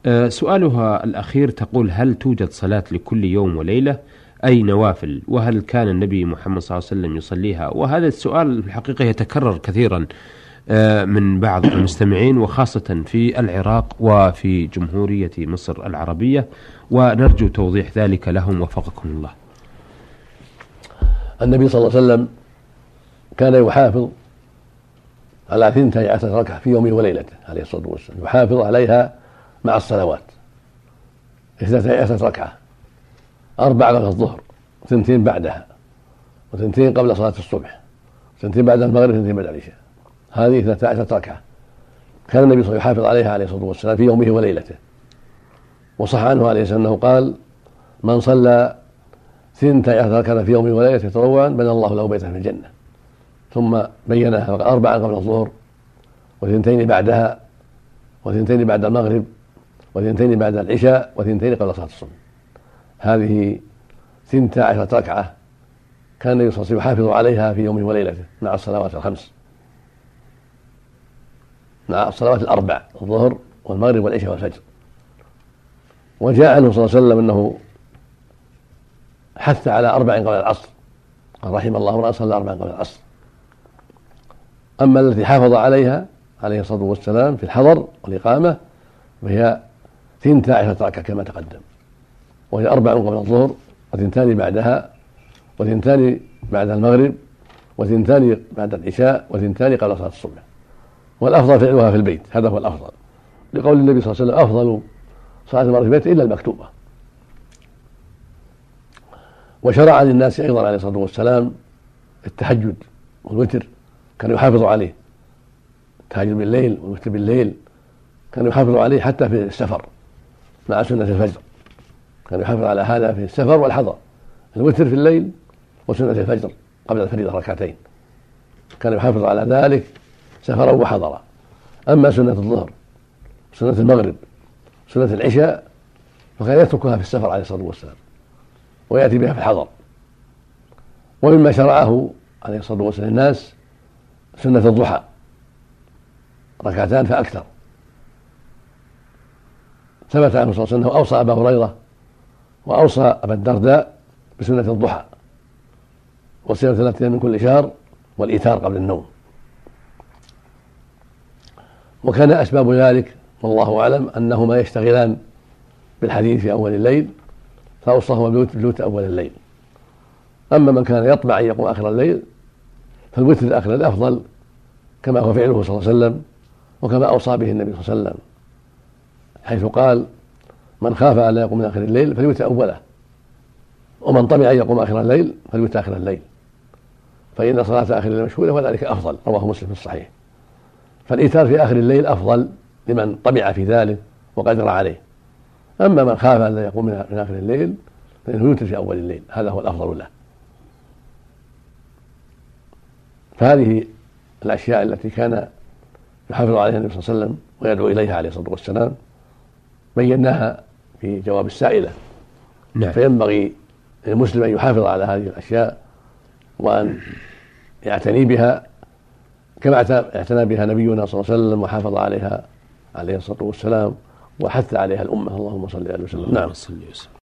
سؤالها الأخير تقول: هل توجد صلاة لكل يوم وليلة أي نوافل؟ وهل كان النبي محمد صلى الله عليه وسلم يصليها؟ وهذا السؤال في الحقيقة يتكرر كثيرا من بعض المستمعين، وخاصة في العراق وفي جمهورية مصر العربية، ونرجو توضيح ذلك لهم وفقكم الله. النبي صلى الله عليه وسلم كان يحافظ على 12 ركعة في يومه وليلته عليه الصلاة والسلام، يحافظ عليها مع الصلوات 12 ركعة، 4 قبل الظهر، 2 بعدها، و2 قبل صلاة الصبح، 2 بعد المغرب، 2 بعد العشاء. هذه 12 ركعة كان النبي صلى الله عليه وسلم يحافظ عليها عليه الصلاة والسلام في يومه وليلته. وصح عنه عليه الصلاة والسلام أنه قال: من صلى 12 ركعة في يومه وليلته تطوعا بنى الله له بيتا في الجنة. ثم بينها: 4 قبل الظهر، و2 بعدها، و2 بعد المغرب، و2 بعد العشاء، و2 قبل صلاة الصبح. هذه 12 ركعة كان النبي صلى الله عليه وسلم يحافظ عليها في يومه وليلته مع الصلوات الخمس، مع الصلوات الأربع: الظهر والمغرب والعشاء والفجر. وجاء عنه صلى الله عليه وسلم أنه حث على 4 قبل العصر، قال: رحم الله امرأ صلى 4 قبل العصر. أما التي حافظ عليها عليه الصلاة والسلام في الحضر والإقامة فهي 12 ركعة كما تقدم، وهي 4 قبل الظهر، و2 بعدها، و2 بعد المغرب، و2 بعد العشاء، و2 قبل صلاة الصبح. والأفضل فعلها في البيت، هذا هو الأفضل، لقول النبي صلى الله عليه وسلم: أفضل صلاة المرء في البيت إلا المكتوبة. وشرع للناس أيضا عليه الصلاة والسلام التهجد والوتر، كان يحافظ عليه، التهجد بالليل والوتر بالليل كان يحافظ عليه حتى في السفر مع سنة الفجر، كان يحافظ على هذا في السفر والحضر، الوتر في الليل وسنة الفجر قبل الفريضة 2 ركعتين، كان يحافظ على ذلك سفرا وحضرا. أما سنة الظهر، سنة المغرب، سنة العشاء فكان يتركها في السفر عليه الصلاة والسلام ويأتي بها في الحضر. ومما شرعه عليه الصلاة والسلام الناس سنة الضحى 2 فأكثر. ثبت عنه صلى الله عليه وسلم أنه أوصى أبا هريرة وأوصى أبا الدرداء بسنة الضحى وصيام 3 أيام من كل شهر والإيتار قبل النوم. وكان أسباب ذلك والله أعلم أنهما يشتغلان بالحديث في أول الليل فأوصاهما بالوتر أول الليل. أما من كان يطمع أن يقوم آخر الليل فالوتر آخر الليل أفضل، كما هو فعله صلى الله عليه وسلم وكما أوصى به النبي صلى الله عليه وسلم، حيث قال: من خاف أن لا يقوم من آخر الليل فليوتر أوله، ومن طمع أن يقوم آخر الليل فليوتر آخر الليل، فإن صلاة آخر الليل مشهودة وذلك أفضل. رواه مسلم في الصحيح. فالإيتار في آخر الليل أفضل لمن طمع في ذلك وقدر عليه. أما من خاف أن لا يقوم من آخر الليل فإنه يوتر في أول الليل، هذا هو الأفضل له. فهذه الأشياء التي كان يحافظ عليها النبي صلى الله عليه وسلم ويدعو إليها عليه الصلاة والسلام بيناها في جواب السائلة. نعم. فينبغي للمسلم أن يحافظ على هذه الأشياء وأن يعتني بها كما اعتنى بها نبينا صلى الله عليه وسلم وحافظ عليها عليه الصلاة والسلام وحث عليها الأمة. اللهم صل عليه وسلم. نعم.